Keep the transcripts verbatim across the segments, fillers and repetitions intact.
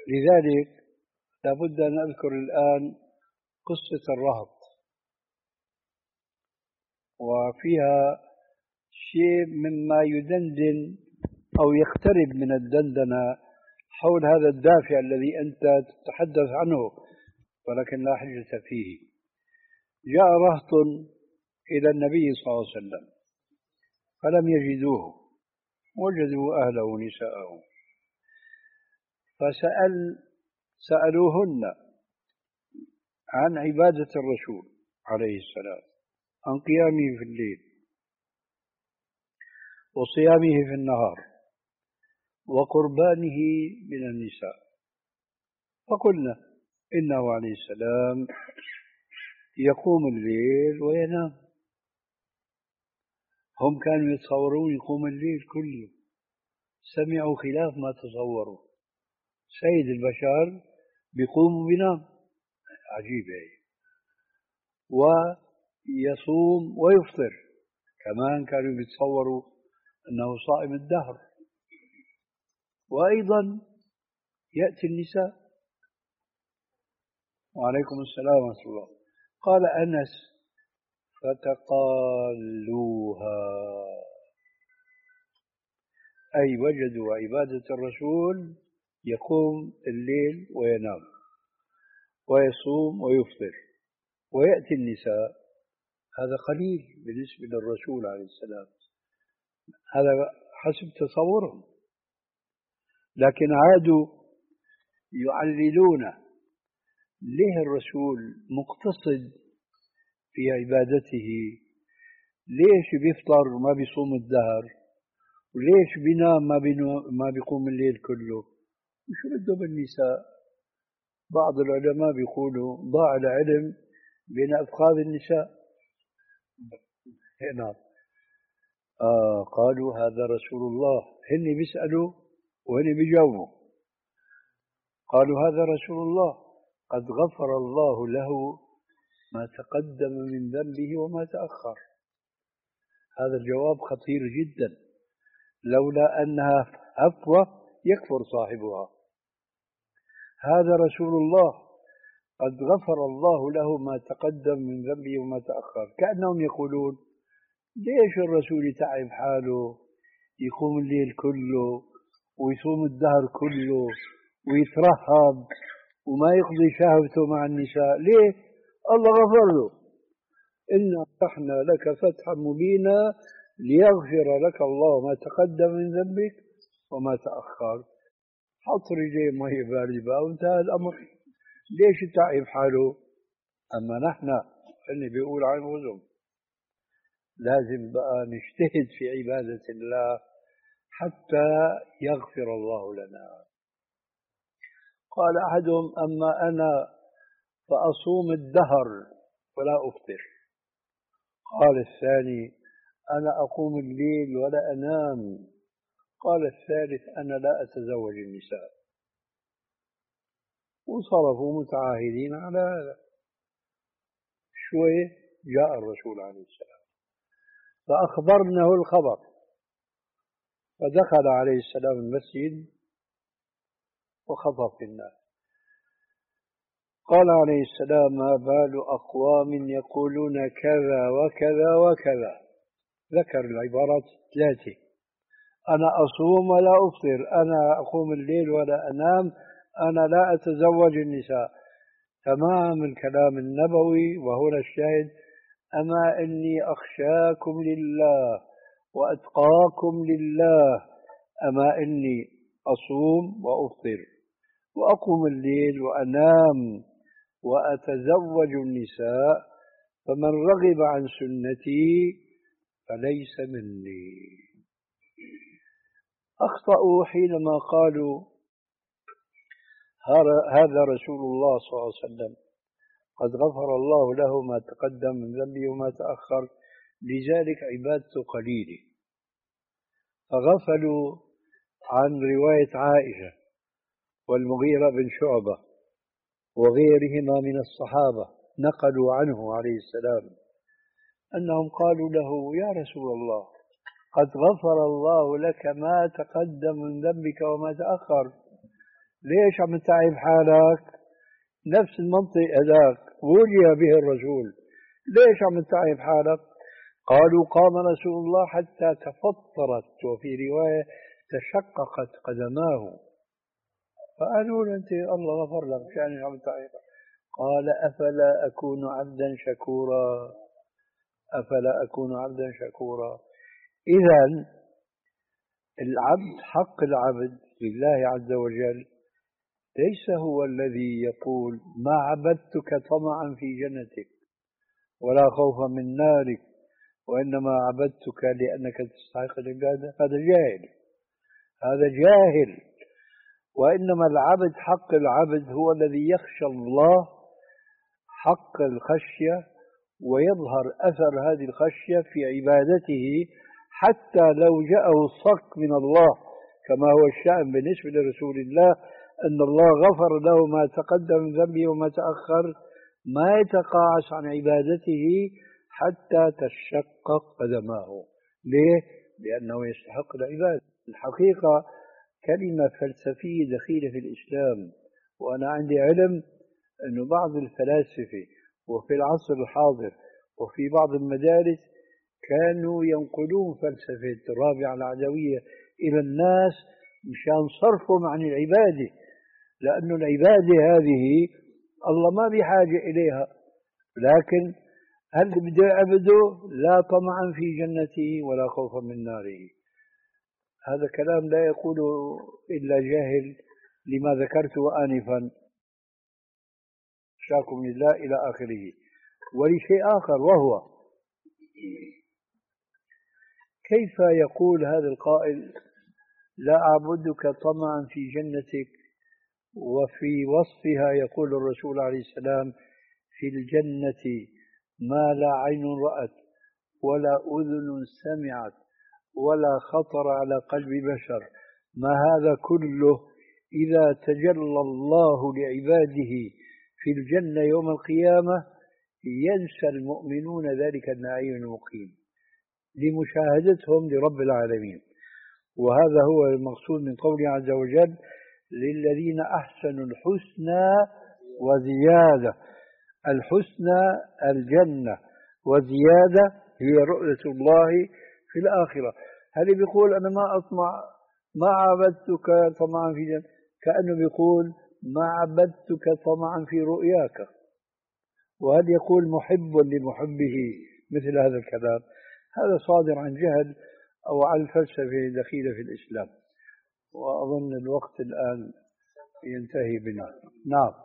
لذلك لابد أن أذكر الآن قصة الرهط، وفيها شيء مما يدندن أو يقترب من الدندنة حول هذا الدافع الذي أنت تتحدث عنه، ولكن لا حجة فيه. جاء رهط إلى النبي صلى الله عليه وسلم فلم يجدوه، وجدوا أهله ونساءه، فسأل سألوهن عن عبادة الرسول عليه السلام، عن قيامه في الليل وصيامه في النهار وقربانه من النساء، فقلنا إنه عليه السلام يقوم الليل وينام. هم كانوا يتصورون يقوم الليل كله، سمعوا خلاف ما تصوروا. سيد البشر بيقوم وبينام، عجيبة هي. ويصوم ويفطر، كمان كانوا بيتصوروا أنه صائم الدهر. وأيضا يأتي النساء. وعليكم السلام ورحمة الله. قال أنس: فتقالوها، أي وجدوا عبادة الرسول يقوم الليل وينام ويصوم ويفطر، ويأتي النساء. هذا قليل بالنسبة للرسول عليه السلام، هذا حسب تصورهم. لكن عادوا يعللون ليه الرسول مقتصد في عبادته، ليش بيفطر وما بيصوم الدهر، وليش بينام ما, ما بيقوم الليل كله، وشو بده بالنساء. بعض العلماء بيقولوا ضاع العلم بين أفخاذ النساء. هنا آه قالوا هذا رسول الله، هن بيسألوا وهن بيجاوبوا. قالوا هذا رسول الله قد غفر الله له ما تقدم من ذنبه وما تأخر. هذا الجواب خطير جدا، لولا أنها عفوة يكفر صاحبها. هذا رسول الله قد غفر الله له ما تقدم من ذنبه وما تأخر. كأنهم يقولون ليش الرسول يتعب حاله يقوم الليل كله ويصوم الدهر كله ويترهب وما يقضي شهوته مع النساء؟ ليه؟ الله غفر له. إنا فتحنا لك فتحا مبينا ليغفر لك الله ما تقدم من ذنبك وما تأخر. حط رجليه مية باردة بقى وانتهى الأمر. ليش يتعب حاله؟ أما نحن اللي بيقول عن وزن لازم بقى نجتهد في عبادة الله حتى يغفر الله لنا. قال أحدهم: أما أنا فأصوم الدهر ولا أفطر. قال الثاني: أنا أقوم الليل ولا أنام. قال الثالث: أنا لا أتزوج النساء. وصرفوا متعاهدين على هذا. شوي جاء الرسول عليه السلام فأخبرناه الخبر، فدخل عليه السلام المسجد وخطب الناس. قال عليه السلام: ما بال أقوام يقولون كذا وكذا وكذا. ذكر العبارات الثلاثة: أنا أصوم ولا أفطر، أنا أقوم الليل ولا أنام، أنا لا أتزوج النساء. تمام الكلام النبوي. وهنا الشاهد: أما إني أخشاكم لله وأتقاكم لله، أما إني أصوم وأفطر وأقوم الليل وأنام وأتزوج النساء، فمن رغب عن سنتي فليس مني. أخطأوا حينما قالوا هذا رسول الله صلى الله عليه وسلم قد غفر الله له ما تقدم من ذنبه وما تأخر، لذلك عبادته قليلة. فغفلوا عن رواية عائشة والمغيرة بن شعبة وغيرهما من الصحابة، نقلوا عنه عليه السلام أنهم قالوا له: يا رسول الله قد غفر الله لك ما تقدم من ذنبك وما تأخر، ليش عم تتعب حالك؟ نفس المنطق هذاك وجه به الرسول، ليش عم تتعب حالك؟ قالوا قام رسول الله حتى تفطرت، وفي رواية تشققت قدماه. فقالوا له أنت الله غفر لك، مش يعني عم تتعب. قال أفلا أكون عبدا شكورا، أفلا أكون عبدا شكورا. إذا العبد، حق العبد لله عز وجل ليس هو الذي يقول ما عبدتك طمعا في جنتك ولا خوفا من نارك، وإنما عبدتك لأنك تستحق العبادة. هذا جاهل، هذا جاهل. وإنما العبد، حق العبد هو الذي يخشى الله حق الخشية، ويظهر أثر هذه الخشية في عبادته، حتى لو جاءه الصك من الله، كما هو الشأن بالنسبة لرسول الله، أن الله غفر له ما تقدم من ذنبه وما تأخر، ما يتقاعس عن عبادته حتى تشقق قدماه. ليه؟ لأنه يستحق العبادة. الحقيقة كلمة فلسفية دخيلة في الإسلام، وأنا عندي علم أن بعض الفلاسفة وفي العصر الحاضر وفي بعض المدارس كانوا ينقلون فلسفة الرابعة العدوية إلى الناس مشان صرفهم عن العبادة، لأن العبادة هذه الله ما بحاجة إليها، لكن هل بده يعبده لا طمعا في جنته ولا خوفا من ناره. هذا كلام لا يقوله إلا جاهل لما ذكرته آنفا، شاكم لله إلى آخره. ولشيء آخر، وهو كيف يقول هذا القائل لا أعبدك طمعا في جنتك، وفي وصفها يقول الرسول عليه السلام في الجنة ما لا عين رأت ولا أذن سمعت ولا خطر على قلب بشر. ما هذا كله إذا تجلى الله لعباده في الجنة يوم القيامة ينسى المؤمنون ذلك النعيم المقيم لمشاهدتهم لرب العالمين. وهذا هو المقصود من قوله عز وجل للذين أحسنوا الحسنى وزيادة. الحسنى الجنة، وزيادة هي رؤية الله في الآخرة. هل بيقول أنا ما أطمع، ما عبدتك طمعا في جنة، كأنه بيقول ما عبدتك طمعا في رؤياك. وهل يقول محب لمحبه مثل هذا الكلام؟ هذا صادر عن جهل أو عن الفلسفة دخيلة في الإسلام. وأظن الوقت الآن ينتهي بنا. نعم.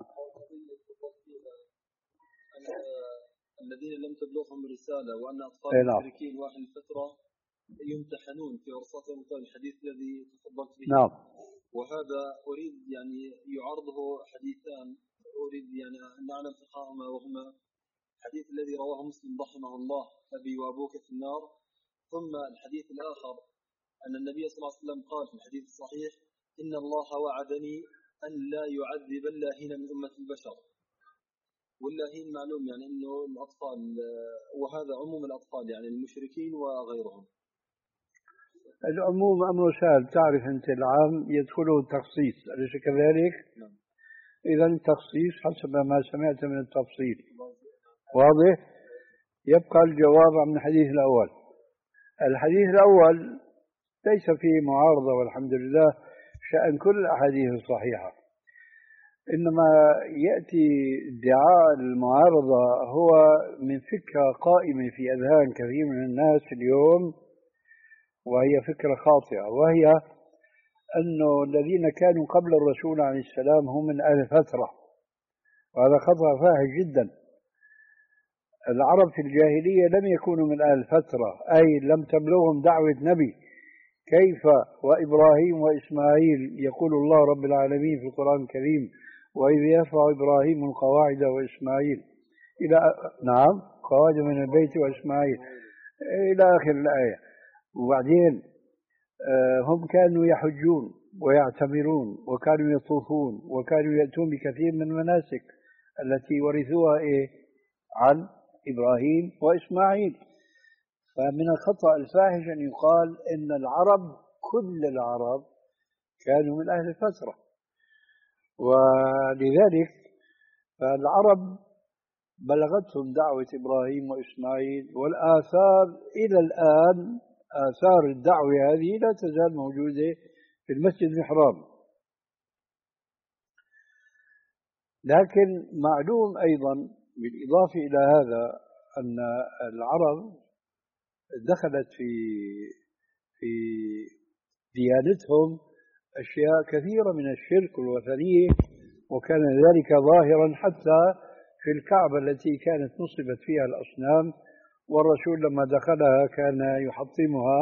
الذين لم تبلغهم الرسالة وأن أطفال المشركين واحد الفترة يمتحنون في عرصاتهم، الحديث الذي تفضلت به. نعم. وهذا أريد يعني يعرضه حديثان، أريد يعني أن نعلم فقههما، وهما الحديث الذي رواه مسلم رحمه الله أبي وأبوك في النار، ثم الحديث الآخر أن النبي صلى الله عليه وسلم قال في الحديث الصحيح إن الله وعدني أن لا يعذب اللاهين من أمة البشر. واللاهين معلوم يعني أنه الأطفال، وهذا عموم الأطفال يعني المشركين وغيرهم. العموم أمر سهل، تعرف أنت العام يدخله التخصيص، أليس كذلك؟ نعم. إذا التخصيص حسب ما سمعت من التفصيل واضح. يبقى الجواب عن الحديث الأول. الحديث الأول ليس فيه معارضة والحمد لله، شأن كل الأحاديث الصحيحة، إنما يأتي ادعاء المعارضة هو من فكرة قائمة في أذهان كثير من الناس اليوم، وهي فكرة خاطئة، وهي أنه الذين كانوا قبل الرسول عليه السلام هم من أهل فترة، وهذا خطأ فاحش جدا. العرب في الجاهلية لم يكونوا من أهل فترة، أي لم تبلغهم دعوة نبي. كيف وإبراهيم وإسماعيل يقول الله رب العالمين في القرآن الكريم وإذ يرفع إبراهيم القواعد وإسماعيل إلى نعم قواعد من البيت وإسماعيل إلى آخر الآية. وبعدين هم كانوا يحجون ويعتمرون وكانوا يطوفون وكانوا يأتون بكثير من المناسك التي ورثوها إيه عن إبراهيم وإسماعيل. فمن الخطأ الفاحش أن يقال إن العرب كل العرب كانوا من أهل الفترة، ولذلك فالعرب بلغتهم دعوة إبراهيم وإسماعيل، والآثار إلى الآن آثار الدعوة هذه لا تزال موجودة في المسجد الحرام. لكن معلوم أيضا بالإضافة إلى هذا أن العرب دخلت في في ديانتهم أشياء كثيرة من الشرك والوثنية، وكان ذلك ظاهرا حتى في الكعبة التي كانت نصبت فيها الأصنام، والرسول لما دخلها كان يحطمها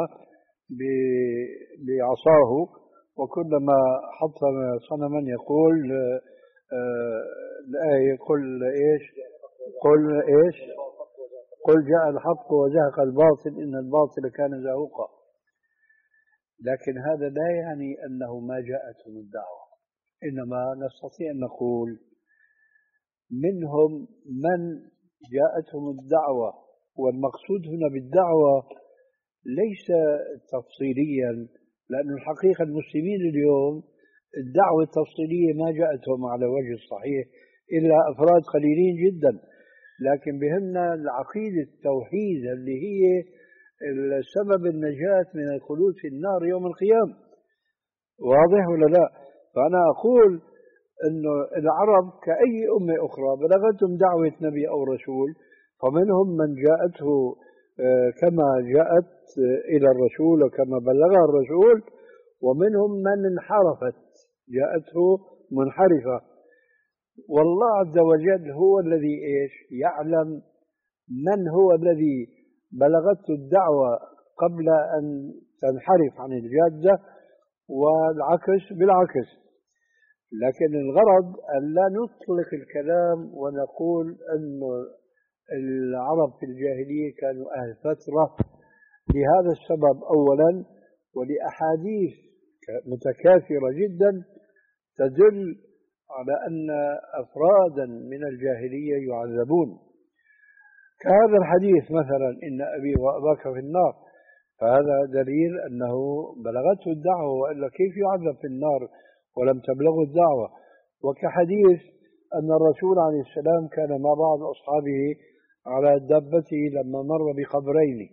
بعصاه، وكلما حطم صنما يقول آه الآية قل إيش قل إيش قل جاء الحق وزهق الباطل إن الباطل كان زهوقا. لكن هذا لا يعني أنه ما جاءتهم الدعوة، إنما نستطيع أن نقول منهم من جاءتهم الدعوة، والمقصود هنا بالدعوة ليس تفصيليا، لأن الحقيقة المسلمين اليوم الدعوة التفصيلية ما جاءتهم على وجه الصحيح إلا أفراد قليلين جدا، لكن بهمنا العقيدة التوحيد اللي هي سبب النجاة من الخلود في النار يوم القيامة. واضح ولا لا؟ فأنا أقول أنه العرب كأي أمة أخرى بلغتهم دعوة نبي أو رسول، فمنهم من جاءته كما جاءت إلى الرسول وكما بلغها الرسول، ومنهم من انحرفت جاءته منحرفة. والله عز وجل هو الذي إيش يعلم من هو الذي بلغته الدعوة قبل أن تنحرف عن الجادة، والعكس بالعكس. لكن الغرض أن لا نطلق الكلام ونقول أن العرب في الجاهلية كانوا أهل فترة لهذا السبب أولا، ولأحاديث متكاثرة جدا تدل على أن أفرادا من الجاهلية يعذبون، كهذا الحديث مثلا إن أبي وأباك في النار، فهذا دليل أنه بلغته الدعوة، وإلا كيف يعذب في النار ولم تبلغه الدعوة. وكحديث أن الرسول عليه السلام كان مع بعض أصحابه على دابته لما مر بقبرين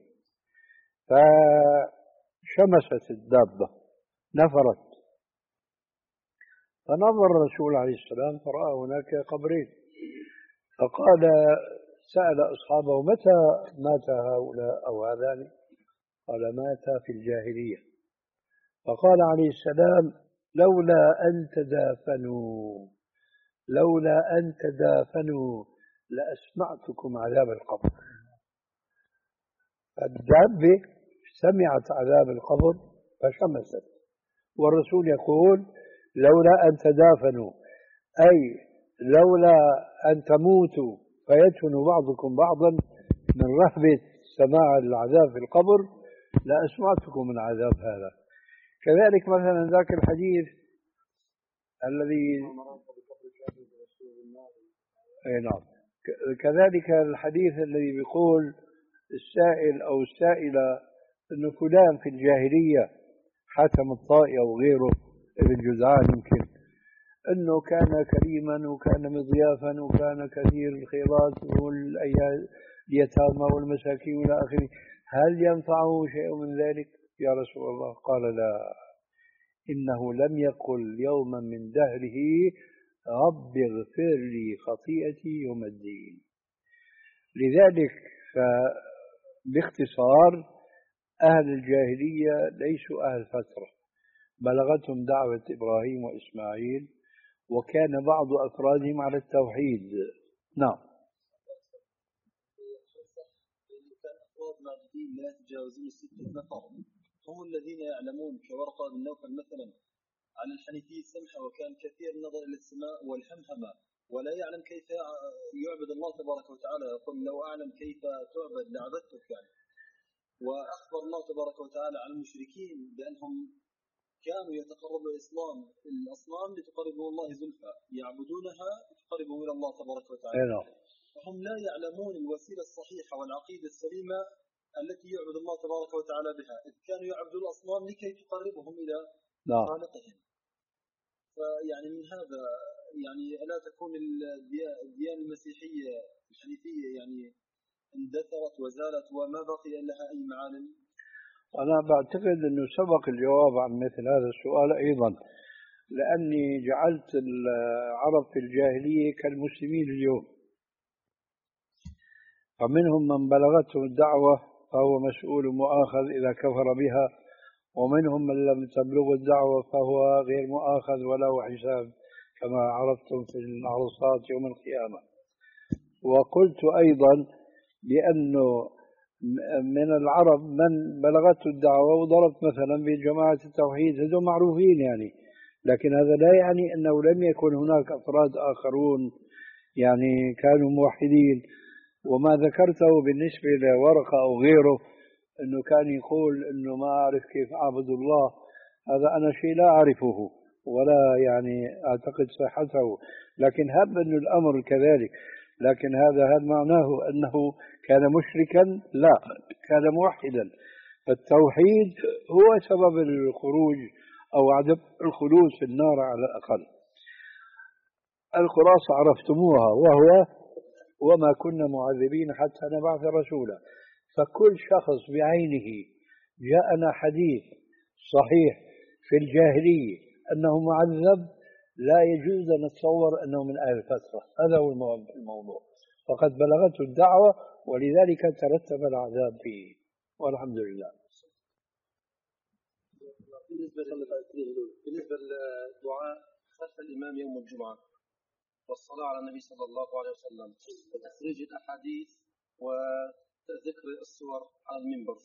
فشمست الدابة نفرت، فنظر الرسول عليه السلام فرأى هناك قبرين، فقال سأل أصحابه متى مات هؤلاء أو هذان؟ قال مات في الجاهلية. فقال عليه السلام لولا أن تدافنوا لولا أن تدافنوا لأسمعتكم عذاب القبر. الدابة سمعت عذاب القبر فشمست، والرسول يقول لولا أن تدافنوا، أي لولا أن تموتوا فيدفن بعضكم بعضا من رهبة سماع العذاب في القبر لأسمعتكم من عذاب هذا. كذلك مثلا ذاك الحديث الذي اي نعم، كذلك الحديث الذي بيقول السائل أو السائلة أنه فلان في الجاهلية حاتم الطائي أو غيره ابن جدعان يمكن أنه كان كريما وكان مضيافا وكان كثير الخيرات واليتامى والمساكين إلى آخره، هل ينفعه شيء من ذلك يا رسول الله؟ قال لا، إنه لم يقل يوما من دهره رب اغفر لي خطيئتي يوم الدين. لذلك باختصار أهل الجاهلية ليسوا أهل فترة، بلغتهم دعوة إبراهيم وإسماعيل، وكان بعض أفرادهم على التوحيد. نعم. كان أفراد معدودين لا يتجاوزون ستة نفر هم الذين يعلمون كورقة بن نوفل مثلا عن الحنيفية السمحة، وكان كثير النظر إلى السماء والحمحمة ولا يعلم كيف يعبد الله تبارك وتعالى، يقول لو أعلم كيف تعبد لعبدتك يعني. وأخبر الله تبارك وتعالى عن المشركين بأنهم كانوا يتقربوا الإسلام الأصنام لتقربوا الله زلفى، يعبدونها لتقربوا إلى الله تبارك وتعالى، فهم لا يعلمون الوسيلة الصحيحة والعقيدة السليمة التي يعبد الله تبارك وتعالى بها، إذ كانوا يعبدون الأصنام لكي تقربهم إلى خالقهم. فيعني من هذا يعني ألا تكون الديانة المسيحية الحنيفية يعني اندثرت وزالت وما بقي لها أي معالم؟ أنا بعتقد أنه سبق الجواب عن مثل هذا السؤال أيضا، لأني جعلت العرب في الجاهلية كالمسلمين اليوم، فمنهم من بلغته الدعوة فهو مسؤول مؤاخذ إذا كفر بها، ومنهم من لم تبلغ الدعوة فهو غير مؤاخذ وله حساب كما عرفتم في العرصات يوم القيامة. وقلت أيضا بأنه من العرب من بلغته الدعوة وضربت مثلا بجماعة التوحيد، هذول معروفين يعني، لكن هذا لا يعني أنه لم يكن هناك أفراد آخرون يعني كانوا موحدين. وما ذكرته بالنسبة لورقة أو غيره أنه كان يقول أنه ما أعرف كيف أعبد الله، هذا أنا شيء لا أعرفه ولا يعني أعتقد صحته، لكن هب أن الأمر كذلك، لكن هذا هذا معناه أنه كان مشركا؟ لا، كان موحدا. فالتوحيد هو سبب الخروج أو عدم الخلود في النار على الأقل. الخلاصة عرفتموها، وهو وما كنا معذبين حتى نبعث رسولا. فكل شخص بعينه جاءنا حديث صحيح في الجاهلية أنه معذب، لا يجوز أن نتصور أنه من أهل الفترة، هذا هو الموضوع، فقد بلغته الدعوة ولذلك ترتب العذاب فيه، والحمد لله. بالنسبة للدعاء خلف الإمام يوم الجمعة والصلاة على النبي صلى الله عليه وسلم وتخريج الأحاديث وذكر السور على المنبر،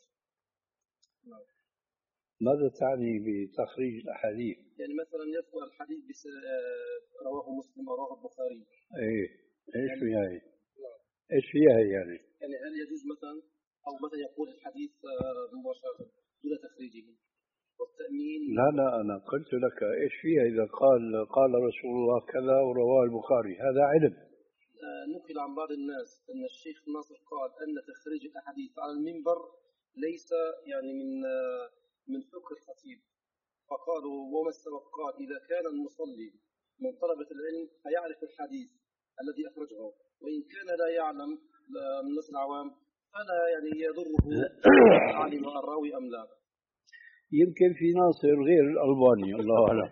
ماذا تعني بتخريج الأحاديث؟ يعني مثلا يذكر الحديث بس رواه مسلم ورواه البخاري. ايه ايش يعني فيها هي؟ ايش فيها هي يعني؟ يعني هل يجوز مثلا او مثلا يقول الحديث مباشرة دون تخريجه والتأمين؟ لا لا أنا قلت لك ايش فيها إذا قال قال رسول الله كذا ورواه البخاري، هذا علم. نقل عن بعض الناس أن الشيخ ناصر قال أن تخريج الأحاديث على المنبر ليس يعني من من فقه الخطيب، فقالوا وما السبب؟ قال إذا كان المصلي من طلبة العلم فيعرف الحديث الذي أخرجه، وإن كان لا يعلم من الناس العوام فلا يعني يضره علم الراوي أم لا. يمكن في ناصر غير الألباني، الله أعلم.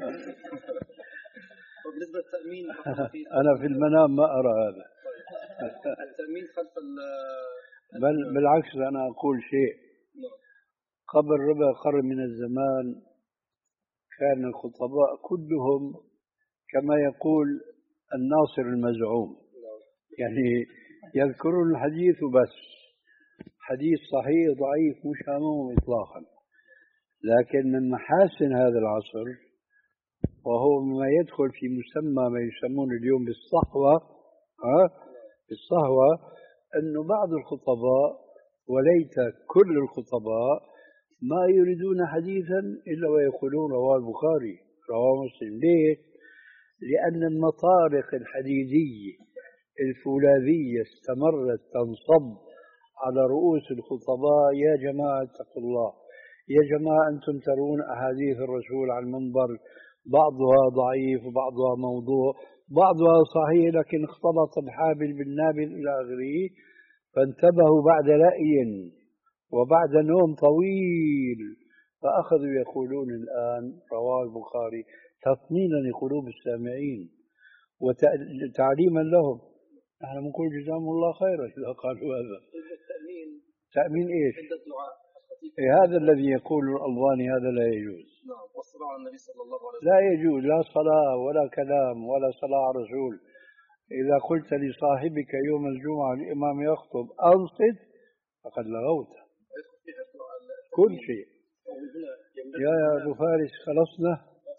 وبالنسبة للتأمين أنا في المنام ما أرى هذا. التأمين خلف بل بالعكس أنا أقول شيء، قبل ربع قرن من الزمان كان الخطباء كلهم كما يقول الناصر المزعوم، يعني يذكرون الحديث بس، حديث صحيح ضعيف مش همهم إطلاقا. لكن من محاسن هذا العصر، وهو ما يدخل في مسمى ما يسمون اليوم بالصحوة، ها بالصحوة، أنه بعض الخطباء وليت كل الخطباء ما يريدون حديثا إلا ويقولون رواه البخاري رواه مسلم. ليه؟ لأن المطارق الحديدية الفولاذية استمرت تنصب على رؤوس الخطباء، يا جماعة اتقوا الله، يا جماعة أنتم ترون أحاديث الرسول على المنبر بعضها ضعيف وبعضها موضوع، بعضها صحيح لكن اختلط الحابل بالنابل إلى آخره. فانتبهوا بعد رأي وبعد نوم طويل، فأخذوا يقولون الآن رواه البخاري تطمينا لقلوب السامعين وتعليما لهم. نحن نقول جزاهم الله خيرا إذا قالوا هذا. التأمين تأمين إيش؟ عند الدعاء إيه هذا الذي يقول الألباني هذا لا يجوز. نعم، والصلاة على النبي صلى الله عليه وسلم لا يجوز، لا صلاة ولا كلام ولا صلاة على الرسول. إذا قلت لصاحبك يوم الجمعة الإمام يخطب أنصت فقد لغوت كل شيء. يا يا أبو فارس خلصنا؟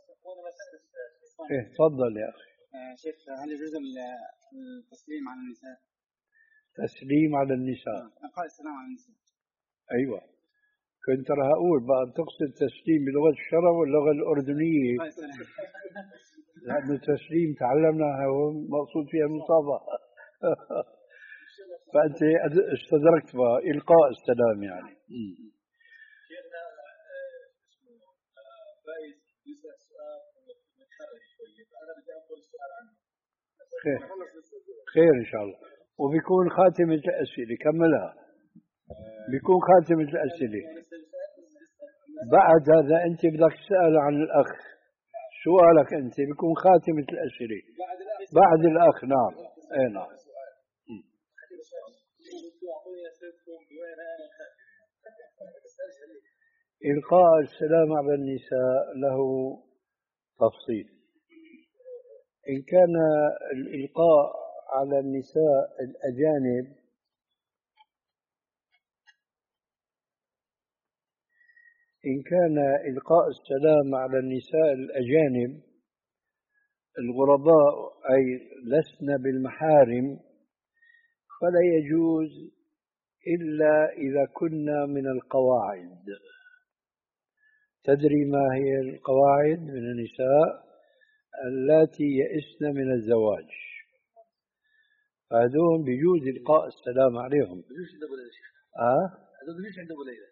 إيه تفضل يا أخي. شيخ، هل يجوز التسليم على النساء؟ تسليم على النساء؟ إلقاء السلام على النساء. أيوة، كنت راح أقول بقى تقصد تسليم بلغة الشرع واللغة الأردنية، لأنه تسليم تعلمناها مقصود فيها المصافحة. فأنت استدركت بقى إلقاء السلام يعني. خير خير إن شاء الله. وبيكون خاتمة الأسئلة، كملها، بيكون خاتمة الأسئلة. بعد هذا أنت بدك تسأل عن الأخ، سؤالك أنت بيكون خاتمة الأسئلة بعد الأخ. نعم أي نعم. إلقاء السلام على النساء له تفصيل. إن كان الإلقاء على النساء الأجانب إن كان إلقاء السلام على النساء الأجانب الغرباء أي لسن بالمحارم فلا يجوز إلا إذا كنا من القواعد. تدري ما هي القواعد من النساء؟ اللاتي يئسن من الزواج، هذول بيجوز إلقاء السلام عليهم. بيجوز عند أبو ليلى شيخ. آه؟ هذول بيجوز عند أبو ليلى.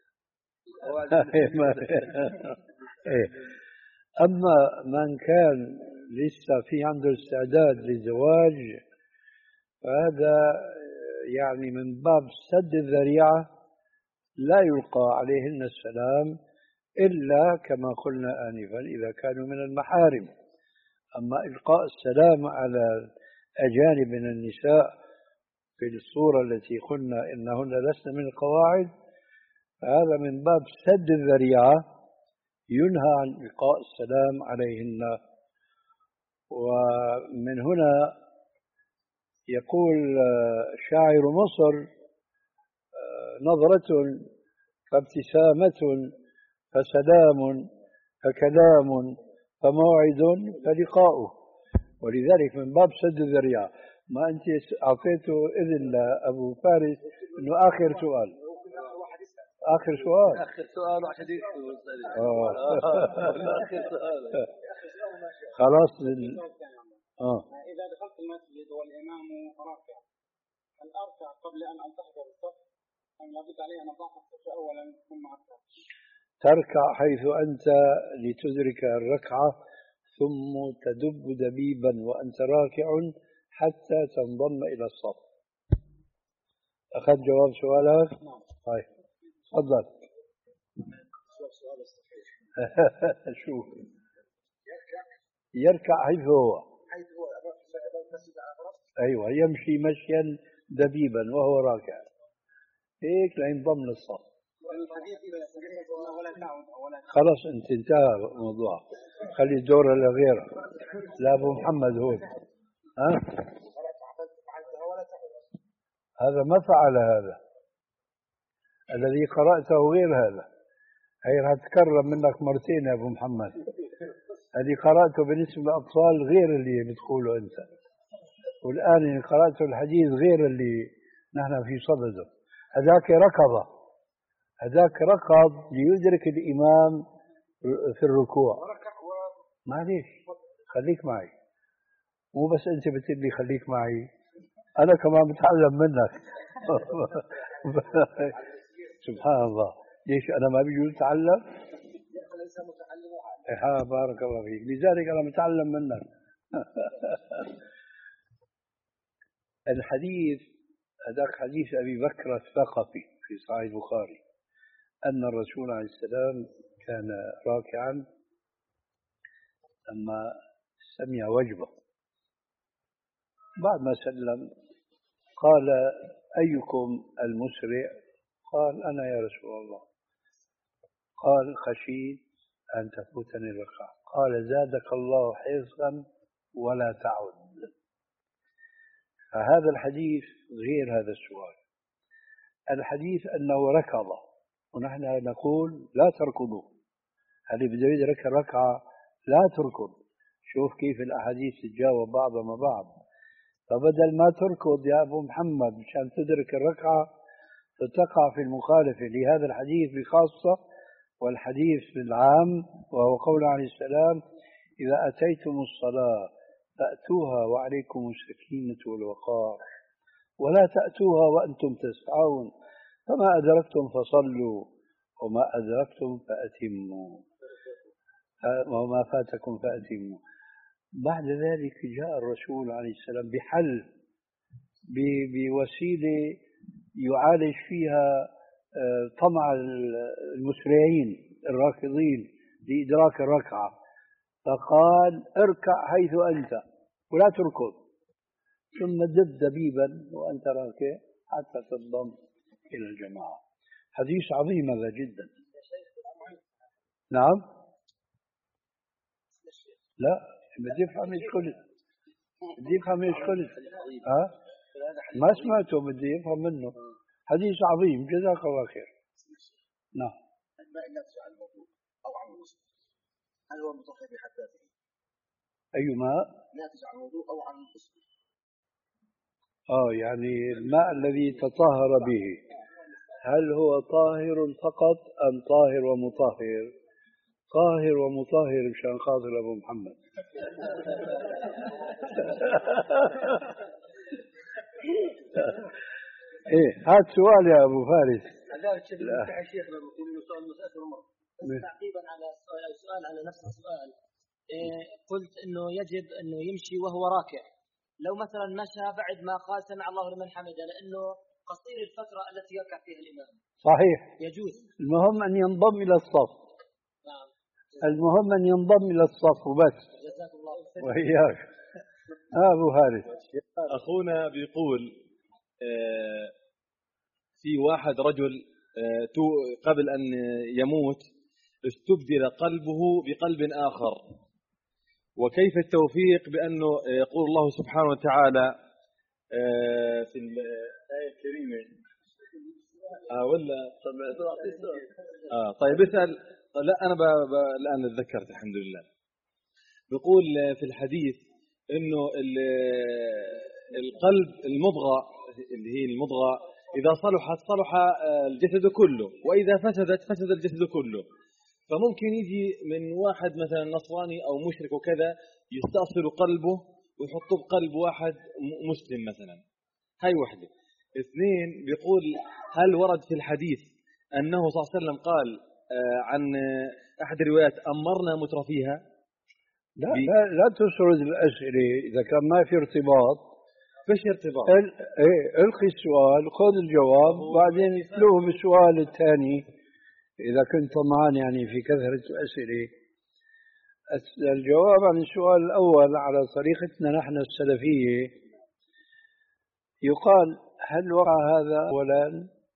أما من كان لسه في عنده استعداد للزواج فهذا يعني من باب سد الذريعة لا يلقى عليهن السلام إلا كما قلنا آنفا إذا كانوا من المحارم. أما إلقاء السلام على أجانب من النساء في الصورة التي قلنا إنهن لسن من القواعد هذا من باب سد الذريعة، ينهى عن إلقاء السلام عليهن. ومن هنا يقول شاعر مصر: نظرة فابتسامة فسلام فكلام فموعد فلقاؤه. ولذلك من باب سد الذريعة. ما أنت أعطيته إذن لأبو فارس إنه آخر سؤال. آخر سؤال آخر سؤال عشان يكتب. آخر سؤال خلاص. آه. إذا دخلت المسجد والإمام راكع هل أركع قبل أن أنتحضر الصف أم لابد علي أن أضع الصف أولا ثم أركع؟ تركع حيث أنت لتدرك الركعة ثم تدب دبيبا وأنت راكع حتى تنضم إلى الصف. أخذت جواب سؤالك؟ نعم. طيب تفضل. السؤال الصحيح شوف يركع حيث هو حيث هو المسجد على فرس. أيوة يمشي مشيا دبيبا وهو راكع هيك لينضم للصف. خلاص انت انتهى الموضوع، خلي الدور لغيره. لا ابو محمد هون. ها هذا ما فعل هذا الذي قرأته غير هذا. هي راح تكرم منك مرتين يا ابو محمد. الذي قرأته بالنسبة للأطفال غير اللي بتقوله انت، والآن قرأته الحديث غير اللي نحن في صدده. هذاك ركض هذاك ركض ليدرك الإمام في الركوع. معليش خليك معي، مو بس أنت بتقول لي خليك معي، أنا كمان بتعلم منك. سبحان الله، ليش أنا ما بيجوز أتعلم؟ ها بارك الله فيك، لذلك أنا بتعلم منك. الحديث هذاك حديث أبي بكر الثقفي في صحيح البخاري أن الرسول عليه السلام كان راكعا لما سمع وجبه، بعد ما سلم قال: أيكم المسرع؟ قال: أنا يا رسول الله. قال: خشيت أن تفوتني الركعة. قال: زادك الله حرصا ولا تعد. فهذا الحديث غير هذا السؤال. الحديث أنه ركض، ونحن نقول لا تركضوا. اللي بده يدرك الركعة لا تركض. شوف كيف الأحاديث تتجاوب بعضها مع بعض. فبدل ما تركض يا أبو محمد مشان تدرك الركعة فتقع في المخالفة لهذا الحديث بخاصة والحديث بالعام، وهو قول عليه السلام: إذا أتيتم الصلاة فأتوها وعليكم السكينة والوقار ولا تأتوها وأنتم تسعون، فما أدركتم فصلوا وما أدركتم فأتموا وما فاتكم فأتموا. بعد ذلك جاء الرسول عليه السلام بحل، بوسيلة يعالج فيها طمع المسرعين الراكضين لإدراك الركعة، فقال اركع حيث أنت ولا تركض، ثم دب دبيبا وأنت راكع حتى تنضم إلى الجماعة. حديث عظيم هذا جدا. نعم، لا بدي افهم ايش قلت، بدي افهم ايش قلت. ها ما سمعته، بدي افهم منه. حديث عظيم، جزاك الله خير. نعم. الماء الناتج عن الوضوء او عن الغسل هل هو مطهر بحد ذاته؟ اي ماء ناتج عن الوضوء او عن الغسل؟ اه يعني الماء الذي تطهر به هل هو طاهر فقط ام طاهر ومطهر؟ طاهر ومطهر مشان خاطر ابو محمد. ايه هات سؤال يا ابو فارس. لا شيخنا بقول له سؤال مسألة المرة بس تعقيبا على السؤال على نفس السؤال. إيه قلت انه يجب انه يمشي وهو راكع، لو مثلا مشى بعد ما قال سمع الله لمن حمده لانه قصير الفترة التي يركع فيها الامام. صحيح، يجوز، المهم ان ينضم الى الصف. نعم، المهم ان ينضم الى الصف وبس. جزاك الله خير. وإياك. ابو فارس. اخونا بيقول آه في واحد رجل آه قبل ان يموت استبدل قلبه بقلب آخر، وكيف التوفيق بأنه يقول الله سبحانه وتعالى في الآية الكريمة آه ولا آه طيب اسأل. لا أنا ب... ب... الآن اتذكرت الحمد لله. بيقول في الحديث إنه القلب المضغة اللي هي المضغة إذا صلحت صلح الجسد كله، وإذا فسدت فسد الجسد كله. فممكن يجي من واحد مثلا نصراني أو مشرك وكذا يستأصل قلبه ويحطه بقلب واحد مسلم مثلا. هاي وحدة. اثنين، بيقول هل ورد في الحديث أنه صلى الله عليه وسلم قال عن أحد الروايات أمرنا مترفيها؟ لا لا, لا تسرد الأسئلة إذا كان ما في ارتباط. فيش ارتباط. ال... ايه القي السؤال خذ الجواب بعدين له بالسؤال الثاني إذا كنت طمعان يعني في كثرة الأسئلة. الجواب عن السؤال الأول على طريقتنا نحن السلفية يقال هل وقع هذا أولا؟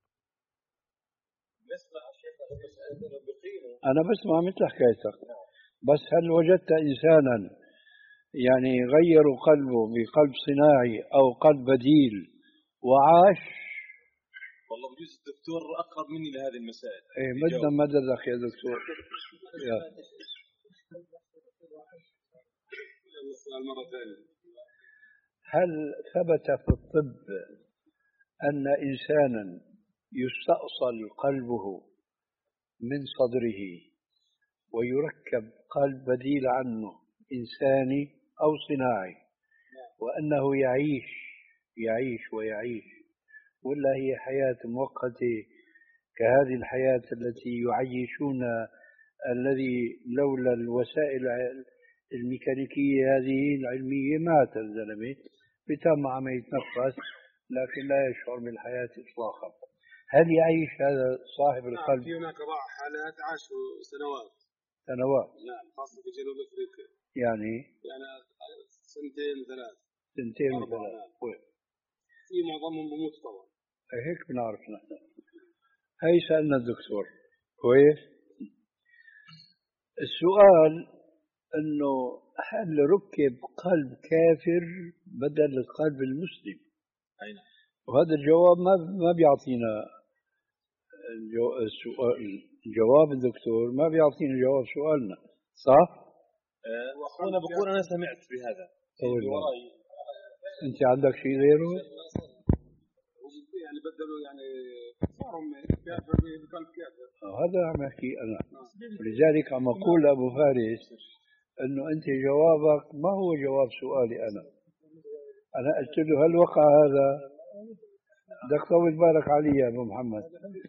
أنا بسمع مثل حكايتك، بس هل وجدت إنسانا يعني غيروا قلبه بقلب صناعي أو قلب بديل وعاش؟ والله بجوز الدكتور أقرب مني لهذه المسائل. إيه مدنا مددك يا دكتور. يا. مرة ثانية. هل ثبت في الطب أن إنسانا يستأصل قلبه من صدره ويركب قلب بديل عنه إنساني أو صناعي وأنه يعيش يعيش ويعيش، ولا هي حياة مؤقتة كهذه الحياة التي يعيشون الذي لولا الوسائل الميكانيكية هذه العلمية مات الزلمة بتم عم يتنفس لكن لا يشعر بالحياة إطلاقا. هل يعيش هذا صاحب القلب؟ في هناك بعض حالات عاشوا سنوات سنوات نعم، خاصة في جنوب أفريقيا يعني يعني سنتين ثلاث سنتين ثلاث نعم. في معظمهم بموت طبعا. هيك بنعرف نحن. هي سألنا الدكتور كويس. السؤال انه هل ركب قلب كافر بدل القلب المسلم؟ أين؟ وهذا الجواب ما ما بيعطينا السؤال. الجواب الدكتور ما بيعطينا جواب سؤالنا صح؟ أخونا بقول أنا سمعت بهذا. أنت عندك شيء غيره؟ يعني بدلوا يعني صاروا كافر بقلب كافر. هذا عم أحكي أنا. لذلك عم أقول لأبو فارس إنه أنت جوابك ما هو جواب سؤالي أنا. أنا قلت له هل وقع هذا؟ بدك طول بالك علي يا أبو محمد.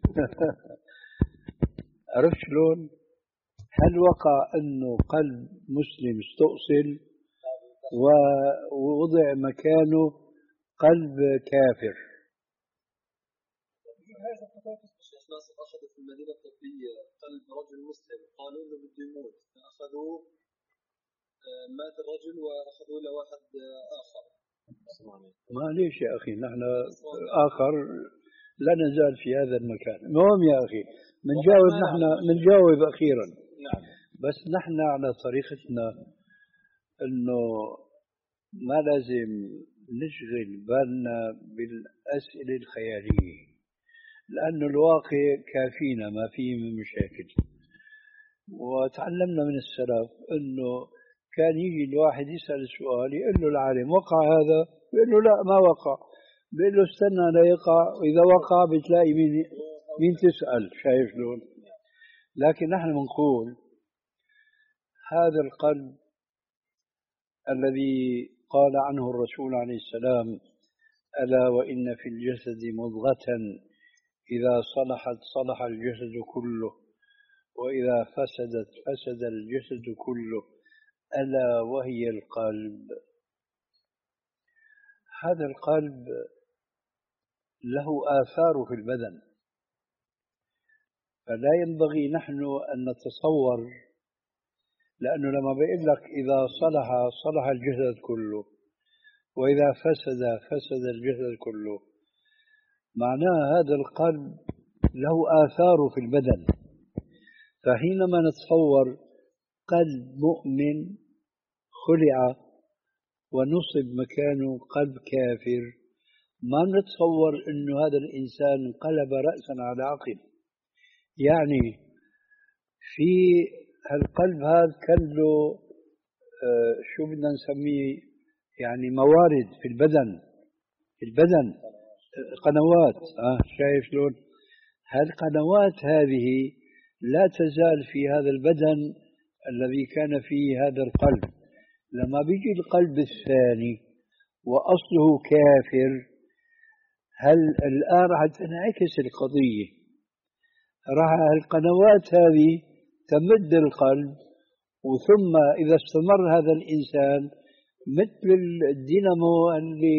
عرفت شلون؟ هل وقع أنه قلب مسلم استؤصل ووضع مكانه قلب كافر. ناس أخذوا في المدينة الطبية قلب رجل مسلم قالوا إنه بده يموت، فأخذوا مات الرجل وأخذوا له واحد آخر. ما ليش يا أخي نحن آخر لا نزال في هذا المكان. المهم يا أخي منجاوب نحن منجاوب أخيرا. نعم. بس نحن على طريقتنا إنه ما لازم نشغل بالنا بالأسئلة الخيالية، لأنه الواقع كافينا ما فيه من مشاكل. وتعلمنا من السلف إنه كان يجي الواحد يسأل سؤال يقول له العالم وقع هذا؟ يقول له لا ما وقع. بيقول له استنى لا يقع، وإذا وقع بتلاقي مين مين تسأل. شايف شلون؟ لكن نحن بنقول هذا القلب الذي قال عنه الرسول عليه السلام: ألا وإن في الجسد مضغة إذا صلحت صلح الجسد كله وإذا فسدت فسد الجسد كله ألا وهي القلب. هذا القلب له آثار في البدن، فلا ينبغي نحن أن نتصور، لأنه لما بيقول لك إذا صلح صلح الجسد كله وإذا فسد فسد الجسد كله، معناه هذا القلب له آثار في البدن. فحينما نتصور قلب مؤمن خلع ونصب مكانه قلب كافر، ما نتصور أنه هذا الإنسان انقلب رأسا على عقب. يعني في القلب هذا كان له آه شو بدنا نسميه، يعني موارد في البدن في البدن قنوات. آه شايف شلون؟ هالقنوات هذه لا تزال في هذا البدن الذي كان فيه هذا القلب. لما بيجي القلب الثاني وأصله كافر، هل الآن راح تنعكس القضية، راح القنوات هذه تمد القلب، وثم إذا استمر هذا الإنسان مثل الدينامو اللي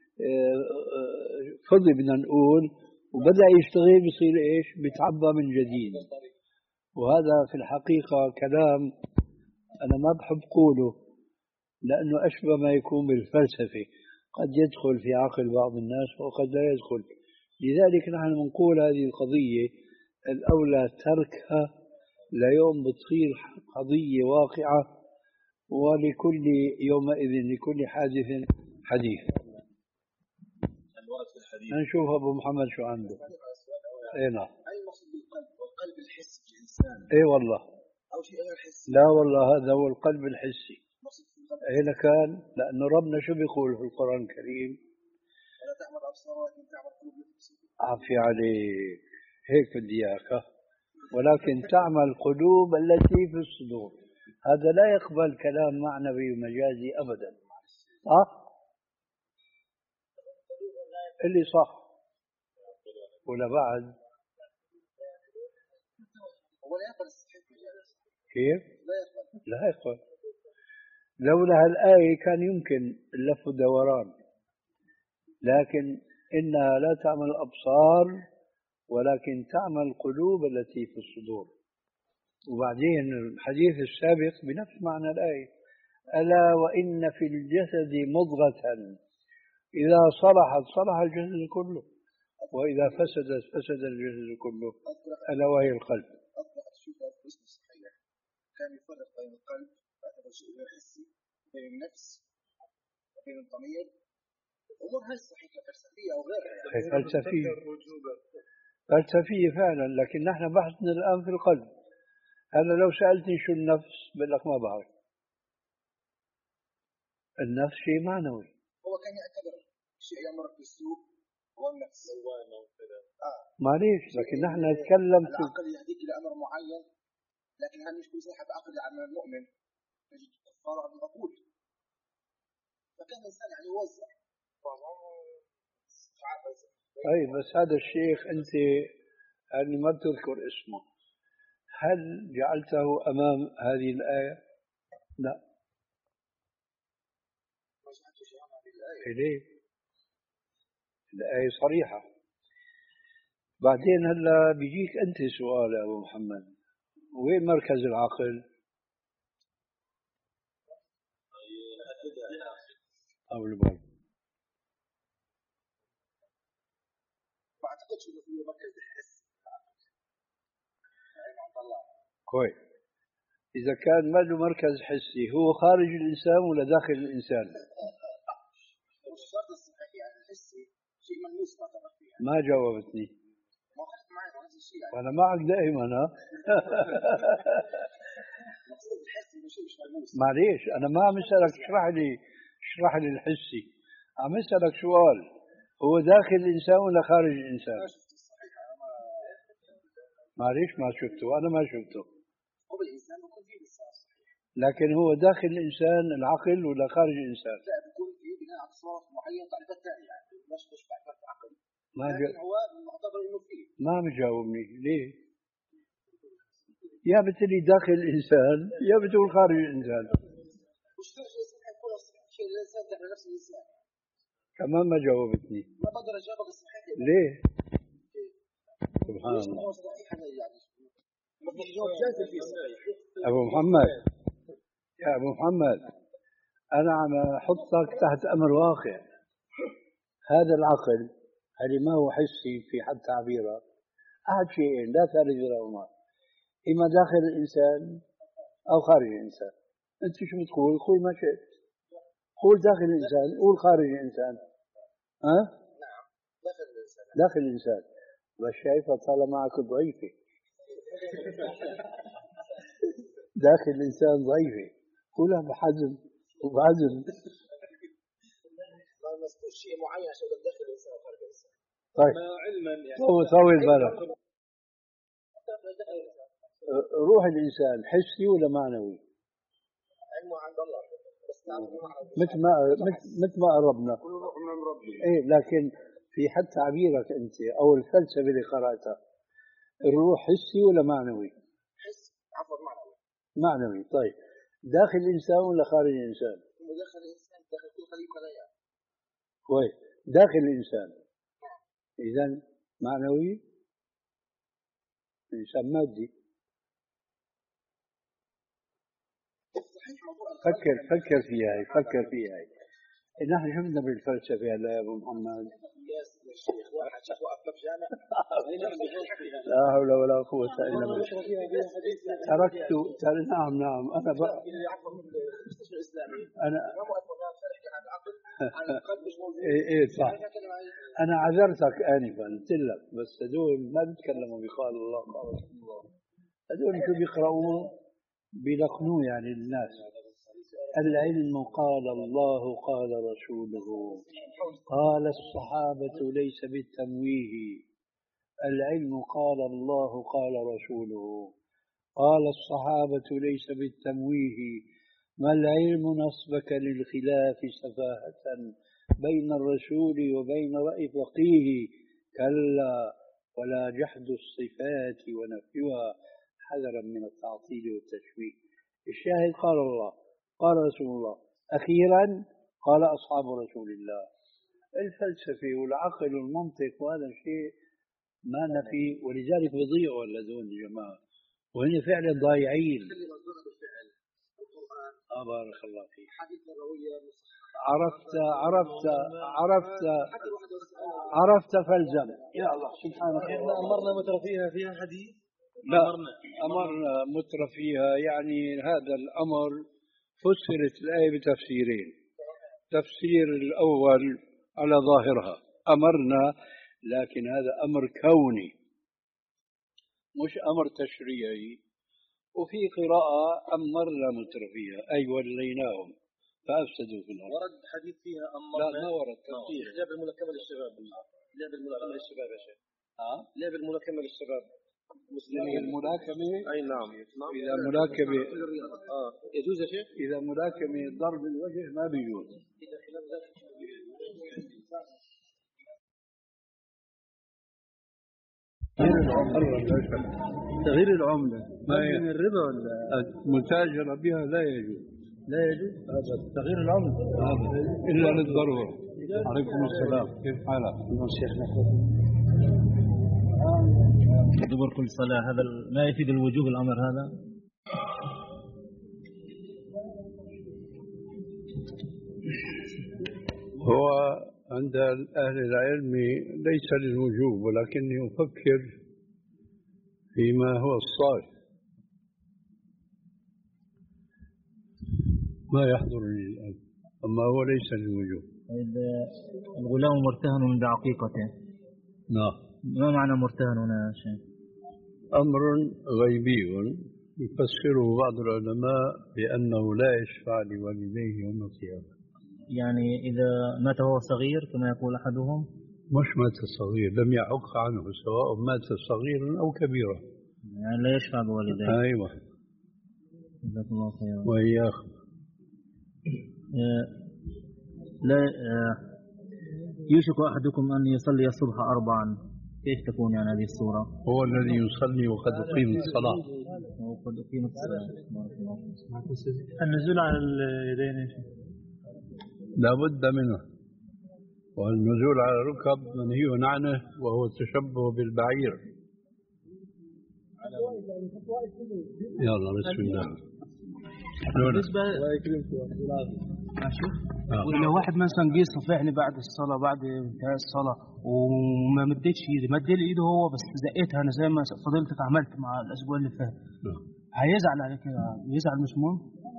فضي بدنا نقول وبدأ يشتغل بيصير إيش؟ بيتعبى من جديد. وهذا في الحقيقة كلام أنا ما بحب قوله، لأنه أشبه ما يكون بالفلسفة، قد يدخل في عقل بعض الناس وقد لا يدخل. لذلك نحن نقول هذه القضية الأولى تركها ليوم بتصير قضية واقعة، ولكل يومئذ لكل حادث حديث. نشوف أبو محمد شو عنده. اي نعم. أي مقصود بالقلب؟ والقلب الحسي في الإنسان. اي والله. أو شيء غير حسي. لا والله هذا هو القلب الحسي. هنا كان لأنه ربنا شو بيقول في القرآن الكريم؟ ولا تعمل أبصار ولكن تعمل قلوب التي في الصدور. عافية عليك، هيك بدي إياك. ولكن تعمل قلوب التي في الصدور. هذا لا يقبل كلام معنوي ومجازي أبدا. أه؟ اللي صح ولا بعد؟ ولا يقبل الصحيح مجازي. كيف؟ لا يقبل. لا يقبل. لولا هالآية كان يمكن اللف والدوران، لكن إنها لا تعمل الأبصار ولكن تعمل القلوب التي في الصدور. وبعدين الحديث السابق بنفس معنى الآية: ألا وإن في الجسد مضغة إذا صلحت صلح الجسد كله وإذا فسدت فسد الجسد كله ألا وهي القلب. أطلق الشيخ باسم الصحيح كان يفرق بين القلب هذا شيء غير حسي، بين النفس وبين الضمير. الأمور هاي صحيحة فلسفية أو غيرها. فلسفية فلسفية فعلا، لكن نحن بحثنا الآن في القلب. أنا لو سألتني شو النفس بقول لك ما بعرف. النفس شيء معنوي. هو كان يعتبر شيء يمر بالسوء هو النفس. آه. معليش، لكن نحن نتكلم في العقل يهديك إلى أمر معين، لكن هل مش كل صحة عقل عمل المؤمن تجد الكفار عبد الغفور. فكان الإنسان يعني يوزع. أي بس هذا الشيخ أنت يعني ما بتذكر اسمه، هل جعلته أمام هذه الآية؟ لا. إليه الآية صريحة. بعدين هلا بيجيك أنت سؤال يا أبو محمد، وين مركز العقل؟ أو البر. ما أعتقدش إنه في مركز الحس. كويس. إذا كان ما له مركز حسي، هو خارج الإنسان ولا داخل الإنسان؟ الشرط الصحي يعني الحسي شيء ملموس تعتبر فيه. ما جاوبتني. ما أخذت معي نفس الشيء يعني. أنا معك دائما ها. المقصود الحسي إنه شيء مش ملموس. معليش أنا ما عم أسألك اشرح لي اشرح لي الحسي، عم أسألك سؤال، هو داخل الإنسان ولا خارج الإنسان؟ ما شفت الصحيح أنا ما. معليش ما شفته، أنا ما شفته. هو الإنسان بيكون فيه لسان صحيح. لكن هو داخل الإنسان العقل ولا خارج الإنسان؟ لا بيكون فيه بناء على صورة معينة تعرفها ثانية يعني مش مش بعد عقل. ما لكن جا... هو معتبر إنه فيه. ما مجاوبني ليه؟ يا بتقولي داخل الإنسان يا بتقول خارج الإنسان. وش في شيء صحيح يكون شيء الإنسان تحت نفس الإنسان. كمان ما جاوبتني. ما بقدر أجاوبك الصحيح. ليه؟ سبحان الله. أبو محمد يا أبو محمد أنا عم أحطك تحت أمر واقع. هذا العقل هذه ما هو حسي في حد تعبيره، أحد شيئين لا ثالث لهما، إما داخل الإنسان أو خارج الإنسان. أنت شو بتقول؟ قول ما شئت، قول داخل الإنسان، قول خارج الإنسان. ها؟ نعم داخل الإنسان. داخل الإنسان. بس شايفة طالما معك ضعيفة. داخل الإنسان ضعيفة، قولها بحزم وبعزم. ما مسكوش شيء معين عشان داخل الإنسان وخارج الإنسان. طيب علما يعني طول طول بالك. روح الإنسان حسي ولا معنوي؟ علمه عند الله بس مثل ما مثل ما قربنا. كل روح من ربي. إيه لكن في حد تعبيرك أنت أو الفلسفة اللي قرأتها، الروح حسي ولا معنوي؟ حس عفوا معنوي. معنوي. طيب داخل الإنسان ولا خارج الإنسان؟ هو داخل الإنسان داخل كل خليقة خلايا. كويس. داخل الإنسان إذا معنوي، إنسان مادي. فكر فكر فيها هي فكر فيها هي. نحن شفنا بالفلسفة هلا يا أبو محمد. يا شيخ واحد شيخ وقف في جامع. لا حول ولا قوة إلا بالله. تركت تر... نعم نعم أنا بقى أنا إيه إيه صح. أنا عذرتك آنفا قلت لك بس هذول ما بيتكلموا بقال الله قال الله، هذول شو بيقرأوا بيلقنوه يعني الناس. العلم قال الله قال رسوله قال الصحابة ليس بالتمويه. العلم قال الله قال رسوله قال الصحابة ليس بالتمويه. ما العلم نصبك للخلاف سفاهة بين الرسول وبين رأي فقيه. كلا ولا جحد الصفات ونفيها حذرا من التعطيل والتشويه. الشاهد قال الله قال رسول الله، أخيرا قال أصحاب رسول الله. الفلسفة والعقل والمنطق وهذا الشيء ما نفي، ولذلك بيضيعوا هذول الجماعة وهن فعلا ضايعين. آه بارك الله فيك. عرفت عرفت عرفت عرفت فالزم يا الله سبحانك. أمرنا مترفيها فيها حديث. لا أمرنا مترفيها يعني هذا الأمر فسرت الآية بتفسيرين. تفسير الأول على ظاهرها أمرنا، لكن هذا أمر كوني مش أمر تشريعي. وفي قراءة أمرنا مترفيها أي وليناهم فأفسدوا في الأرض. ورد حديث فيها أمرنا. لا ما ورد تفسير. لعب الملاكمة للشباب. لعب الملاكمة للشباب يا شيخ. ها؟ لعب الملاكمة للشباب. مسلمين. الملاكمة. أي نعم. إذا ملاكمة. آه يجوز يا شيخ؟ إذا ملاكمة ضرب الوجه ما بيجوز. تغيير العملة ما من الربا ولا المتاجرة بها لا يجوز. لا يجوز؟ هذا تغيير العملة إلا للضرورة. عليكم السلام، كيف حالك؟ شيخنا دبر كل صلاة، هذا لا يفيد الوجوب الأمر هذا؟ هو عند أهل العلم ليس للوجوب، ولكني أفكر فيما هو الصالح، ما يحضرني الآن، أما هو ليس للوجوب. الغلام مرتهن من بعقيقته. نعم. ما معنى مرتهن هنا يا شيخ؟ أمر غيبي يفسره بعض العلماء بأنه لا يشفع لوالديه يوم القيامة. يعني إذا مات وهو صغير كما يقول أحدهم؟ مش مات صغير، لم يعق عنه، سواء مات صغيرا أو كبيرا، يعني لا يشفع بوالديه. أيوة. جزاك الله خيرا. وإياك. لا يوشك أحدكم أن يصلي الصبح أربعا، كيف تكون يعني هذه الصورة؟ هو الذي يصلي وقد أقيمت الصلاة. وقد أقيمت الصلاة. النزول على اليدين يا شيخ لا بد منه، والنزول على الركب منهي عنه، وهو التشبه بالبعير. يلا بسم الله. بالنسبة ولو واحد مثلا جه صفعني بعد الصلاة، بعد انتهاء الصلاة وما مديتش ايدي، مد لي ايده هو بس زقيتها انا زي ما فضلتك عملت مع الاسبوع اللي فات، هيزعل على كده؟ يزعل مش مهم؟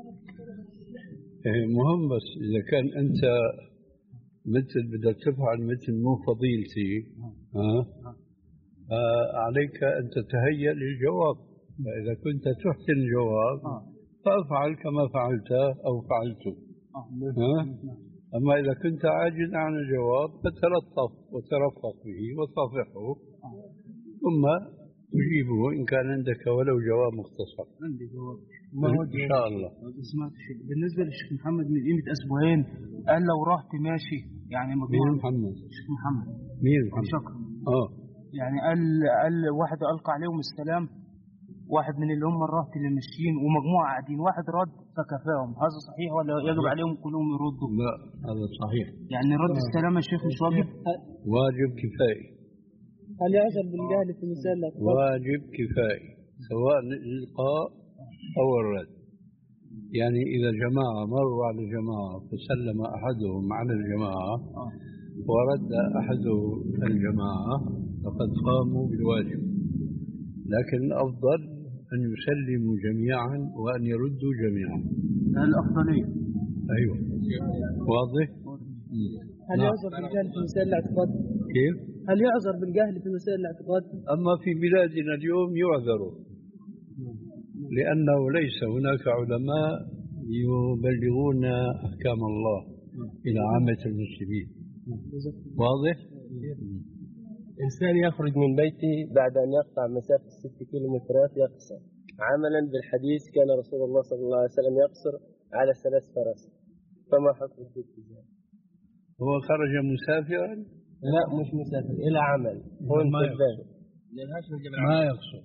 مهم، بس إذا كان أنت مثل بدك تفعل مثل مو فضيلتي، ها آه عليك أن تتهيأ للجواب. فإذا كنت تحسن الجواب فافعل كما فعلت أو فعلت. ها؟ أما إذا كنت عاجز عن الجواب فتلطف وترفق به وصافحه، ثم تجيبه إن كان عندك ولو جواب مختصر. عندي جواب إن شاء الله. بالنسبة للشيخ محمد من قيمة أسبوعين قال لو رحت ماشي يعني مين محمد؟ الشيخ محمد مين محمد؟ شكرا. آه يعني قال قال واحد ألقى عليهم السلام، واحد من اللي هم الرهط اللي ماشيين ومجموعة قاعدين، واحد رد فكفاهم، هذا صحيح ولا يجب عليهم كلهم يردوا؟ لا هذا صحيح. يعني رد السلام يا شيخ مش واجب؟ واجب كفائي. هل يعذر بالجهل في مثال الاعتقاد؟ واجب كفائي سواء الإلقاء أو الرد. يعني إذا جماعة مروا على جماعة فسلم أحدهم على الجماعة ورد أحد الجماعة فقد قاموا بالواجب، لكن الأفضل أن يسلموا جميعا وأن يردوا جميعا. هذا الأفضلية. أيوة واضح؟ هل يعذر بالجهل في مسائل الاعتقاد؟ كيف؟ هل يعذر بالجهل في مسائل الاعتقاد؟ أما في بلادنا اليوم يعذروا، لأنه ليس هناك علماء يبلغون أحكام الله إلى عامة المسلمين. واضح؟ إنسان يخرج من بيته بعد أن يقطع مسافة ست كيلومترات يقصر، عملا بالحديث كان رسول الله صلى الله عليه وسلم يقصر على ثلاث فرس، فما حكم الاتجاه؟ هو خرج مسافرا؟ لا مش مسافر، إلى عمل. هو ما يقصر. ما يقصر.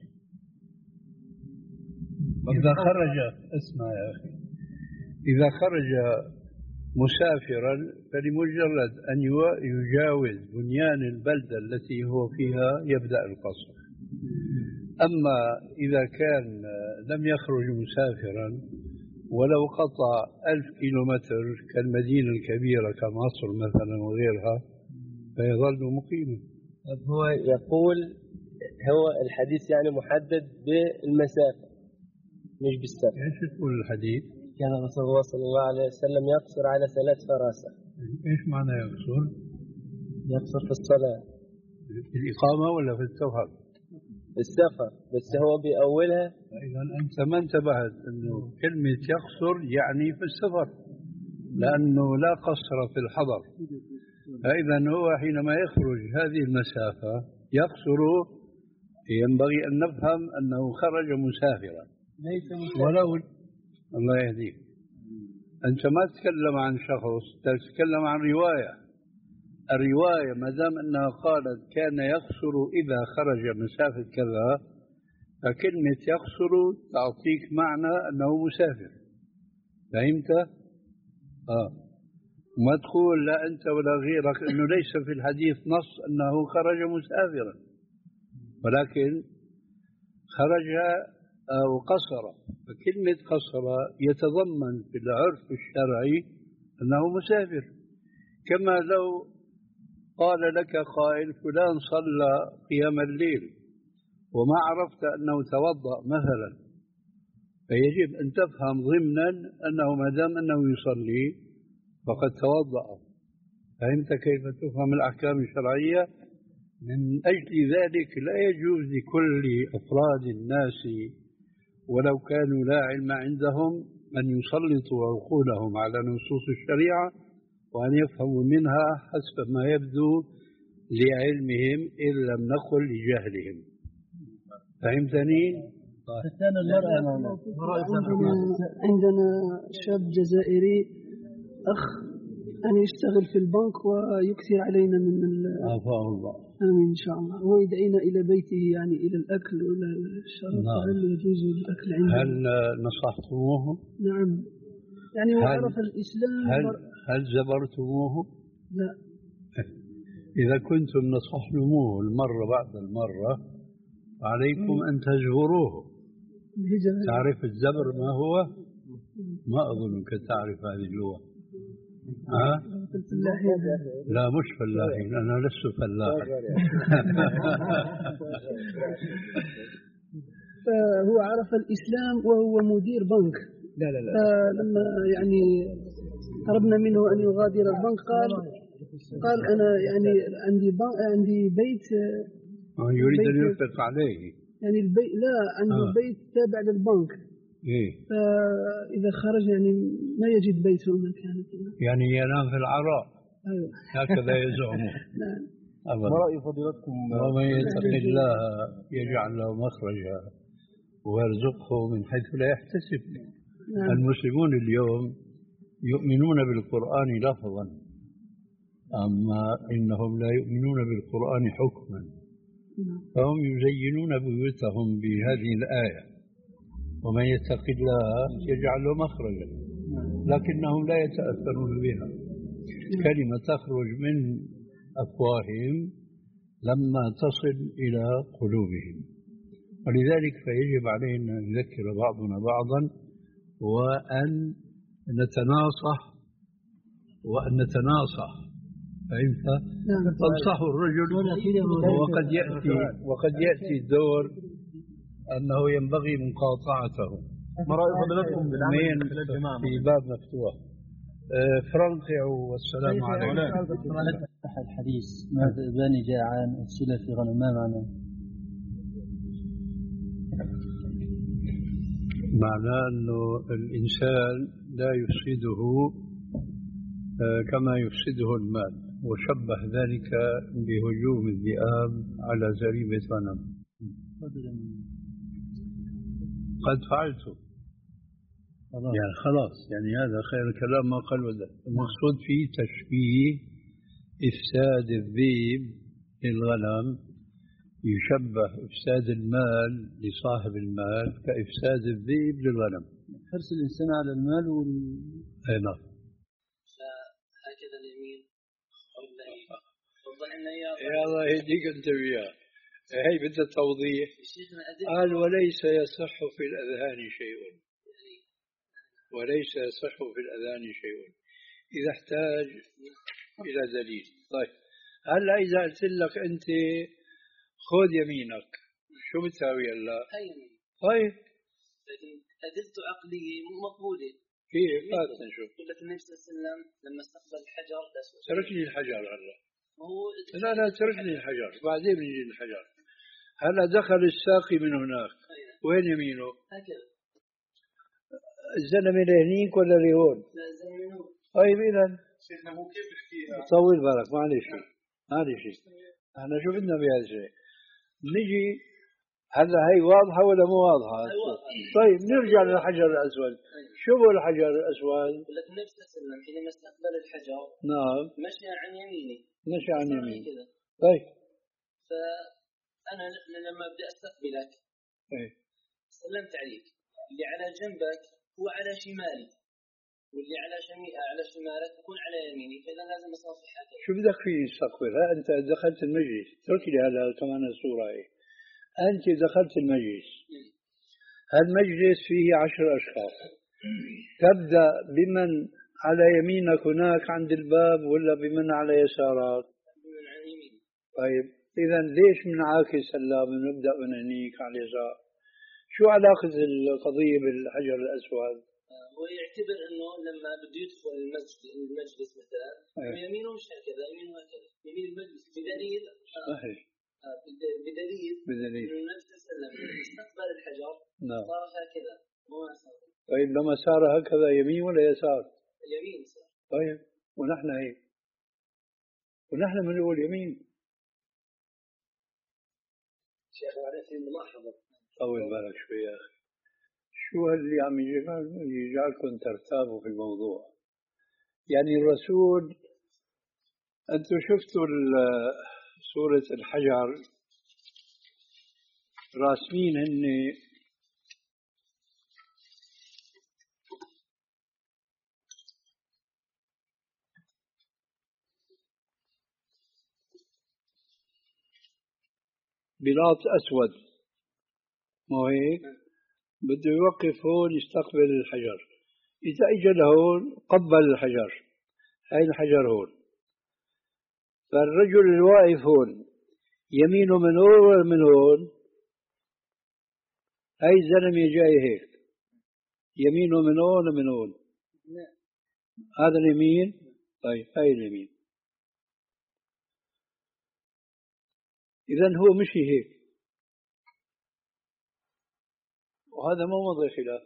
إذا خرج، اسمع يا أخي، إذا خرج مسافرا فلمجرد أن يجاوز بنيان البلدة التي هو فيها يبدأ القصر. أما إذا كان لم يخرج مسافرا ولو قطع ألف كيلومتر كالمدينة الكبيرة كمصر مثلا وغيرها فيظل مقيما. هو يقول هو الحديث يعني محدد بالمسافة مش بالسفر. ايش تقول الحديث؟ كان رسول الله صلى الله عليه وسلم يقصر على ثلاث فراسخ. ايش معنى يقصر؟ يقصر في الصلاة. في الإقامة ولا في السفر؟ السفر، بس هو بأولها. إذا أنت ما انتبهت إنه كلمة يقصر يعني في السفر، لأنه لا قصر في الحضر. فإذا هو حينما يخرج هذه المسافة يقصر، ينبغي أن نفهم أنه خرج مسافرا ولو. الله يهديك، أنت ما تتكلم عن شخص، تتكلم عن رواية. الرواية ما دام أنها قالت كان يقصر إذا خرج مسافة كذا، فكلمة يقصر تعطيك معنى أنه مسافر. فهمت؟ آه. ما تقول لا أنت ولا غيرك أنه ليس في الحديث نص أنه خرج مسافرا، ولكن خرج أو قصر. فكلمة قصر يتضمن في العرف الشرعي أنه مسافر. كما لو قال لك قائل فلان صلى قيام الليل وما عرفت أنه توضأ مثلا، فيجب أن تفهم ضمنا أنه ما دام أنه يصلي فقد توضأ. فهمت كيف تفهم الأحكام الشرعية؟ من أجل ذلك لا يجوز لكل أفراد الناس ولو كانوا لا علم عندهم أن يسلطوا عقولهم على نصوص الشريعة وأن يفهموا منها حسب ما يبدو لعلمهم إن لم نقل لجهلهم. فهمتني؟ عندنا, عندنا شاب جزائري أخ أن يشتغل في البنك ويكثر علينا من عفاه الله. آمين إن شاء الله. هو يدعينا إلى بيته يعني إلى الأكل وإلى الشرب. نعم. هل يجوز الأكل عنده؟ هل نصحتموه؟ نعم، يعني هو هل عرف الإسلام. هل, هل زبرتموه؟ لا. إذا كنتم نصحتموه المرة بعد المرة عليكم أن تزبروه. تعرف الزبر ما هو؟ ما أظنك تعرف هذه اللغة. ها؟ لا مش فلاحين، أنا لست فلاحا. فهو عرف الإسلام وهو مدير بنك. لا لا لا. فلما يعني طلبنا منه أن يغادر البنك قال قال أنا يعني عندي عندي بيت يريد بيت أن ينفق عليه. يعني البيت لا عنده آه. بيت تابع للبنك. إيه؟ فإذا خرج يعني ما يجد بيت هناك يعني. يعني ينام في العراء. أيوة. هكذا يزعم. نعم. ما رأي فضيلتكم؟ ومن يتق الله يجعل له مخرجا ويرزقه من حيث لا يحتسب. نعم. المسلمون اليوم يؤمنون بالقرآن لفظا، أما إنهم لا يؤمنون بالقرآن حكما. فهم يزينون بيوتهم بهذه الآية ومن يتق الله يجعل له مخرجا، لكنهم لا يتأثرون بها. كلمة تخرج من أفواههم لما تصل إلى قلوبهم، ولذلك فيجب علينا أن نذكر بعضنا بعضا وأن نتناصح وأن نتناصح. فهمت؟ تنصح الرجل وقد يأتي وقد يأتي الدور أنه ينبغي مقاطعته. ما رأي فضيلتكم بالعمل في باب مفتوح؟ فرنقع والسلام عليكم. الحديث ما بني جاعان السلة في غنم ما معناه؟ معناه أنه الإنسان لا يفسده كما يفسده المال، وشبه ذلك بهجوم الذئاب على زريبة غنم. قد فعلته يعني خلاص، يعني هذا خير الكلام ما قال وده. المقصود فيه تشبيه إفساد الذئب للغنم، يشبه إفساد المال لصاحب المال كإفساد الذئب للغنم. حرص الإنسان على المال وال... أي نعم. هكذا اليمين يا الله يهديك أنت وياه. هي بدها توضيح. قال وليس يصح في الأذهان شيء، وليس يصح في الأذان شيء إذا احتاج إلى دليل. طيب هلا إذا قلت لك أنت خذ يمينك شو بتساوي هلا؟ طيب لكن أدلة عقلية مقبولة. كيف؟ هات نشوف. يقول لك النبي صلى الله عليه وسلم لما استقبل الحجر الأسود. تركني الحجر هلا. هو لا لا تركني الحجر بعدين بنجي الحجر. هلا دخل الساقي من هناك. وين يمينه؟ هكذا. الزلمة لهنيك ولا لهون؟ لا الزلمة من هون. طيب إذا شيخنا هو كيف بحكيها؟ طول بالك معلش معلش. احنا شو بدنا بهذا الشيء؟ نجي هلا هي واضحة ولا مو واضحة؟ طيب نرجع للحجر الأسود. شو هو الحجر الأسود؟ يقول لك النبي صلى الله عليه وسلم حينما استقبل الحجر نعم مشى عن يمينه. مشى عن يمينه. طيب فأنا لما بدي أستقبلك ايه سلمت عليك، اللي على جنبك هو على شمالي. واللي على شمي... على شمالك يكون على يميني، فإذا لازم أصافح هكذا. شو بدك فيه يستقبل؟ ها أنت دخلت المجلس، اترك لي هذا كمان الصورة هي. أنت دخلت المجلس، هالمجلس فيه عشر أشخاص، تبدأ بمن على يمينك هناك عند الباب ولا بمن على يسارك؟ بمن على يمين. طيب إذا ليش منعاكس هلا بنبدأ من هنيك على اليسار؟ شو علاقة القضية بالحجر الأسود؟ هو يعتبر انه لما بده يدخل المسجد المجلس مثلا يمينه مش هكذا، يمينه هكذا، يمين المجلس بدليل صحيح آه بدليل بدليل انه النبي صلى الله عليه وسلم استقبل الحجر نعم صار هكذا وما صار. طيب لما صار هكذا يمين ولا يسار؟ يمين صار. طيب ونحن هيك، ونحن بنقول يمين. شيخ بعدين في ملاحظه طول بالك شوي يا اخي، شو اللي عم يجعلكم ترتابوا في الموضوع؟ يعني الرسول، أنتم شفتوا سورة الحجر راسمين هن بلاط أسود، مو هيك؟ بده يوقف هون يستقبل الحجر، إذا إجا لهون قبل الحجر، هاي الحجر هون، فالرجل الواقف هون يمينه من هون ولا من هون؟ هاي الزلمة جاي هيك يمينه من هون ولا من هون؟ هذا اليمين. طيب هاي اليمين، إذن هو مشي هيك وهذا ما مضي خلاف،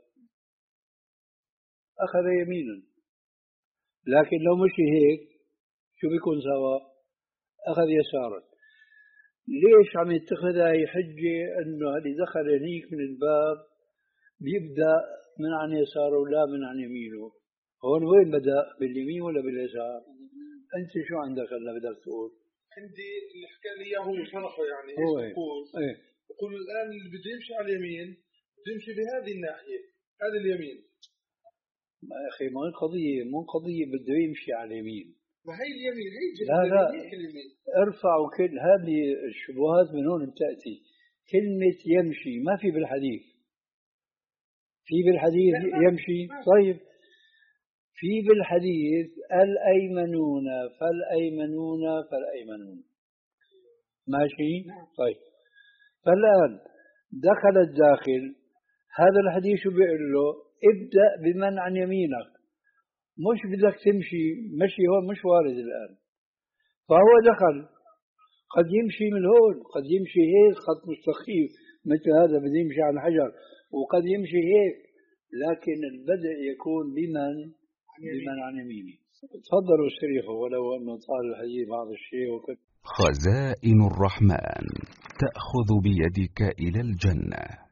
أخذ يمينا، لكن لو مشي هيك شو بيكون سوا؟ أخذ يسارا. ليش عم يتخذها هي حجة إنه اللي دخل هنيك من الباب بيبدأ من عن يساره ولا من عن يمينه؟ هون وين بدأ؟ باليمين ولا باليسار؟ أنت شو عندك هلا بدك تقول؟ عندي اللي حكى لي إياه هو شرحه يعني هو إيش يقول؟ إيه؟ يقول الآن اللي بده يمشي على اليمين بده يمشي بهذه الناحية، هذا اليمين. ما يا أخي ما هي قضية، مو قضية بده يمشي على اليمين. ما هي اليمين هي لا لا اليمين. ارفعوا كل هذه الشبهات من هون بتأتي. كلمة يمشي ما في بالحديث، في بالحديث يمشي. طيب في بالحديث الأيمنون فالأيمنون فالأيمنون ماشي. طيب فالآن دخل الداخل، هذا الحديث شو بيقول له؟ ابدأ بمن عن يمينك، مش بدك تمشي مشي هون مش وارد الآن. فهو دخل، قد يمشي من هون، قد يمشي هيك خط مستقيم مثل هذا بده يمشي على الحجر، وقد يمشي هيك، لكن البدء يكون بمن بمن عن يمينه. تفضلوا استريحوا ولو أنه طال الحديث بعض الشيء وكذا. خزائن الرحمن تأخذ بيدك إلى الجنة.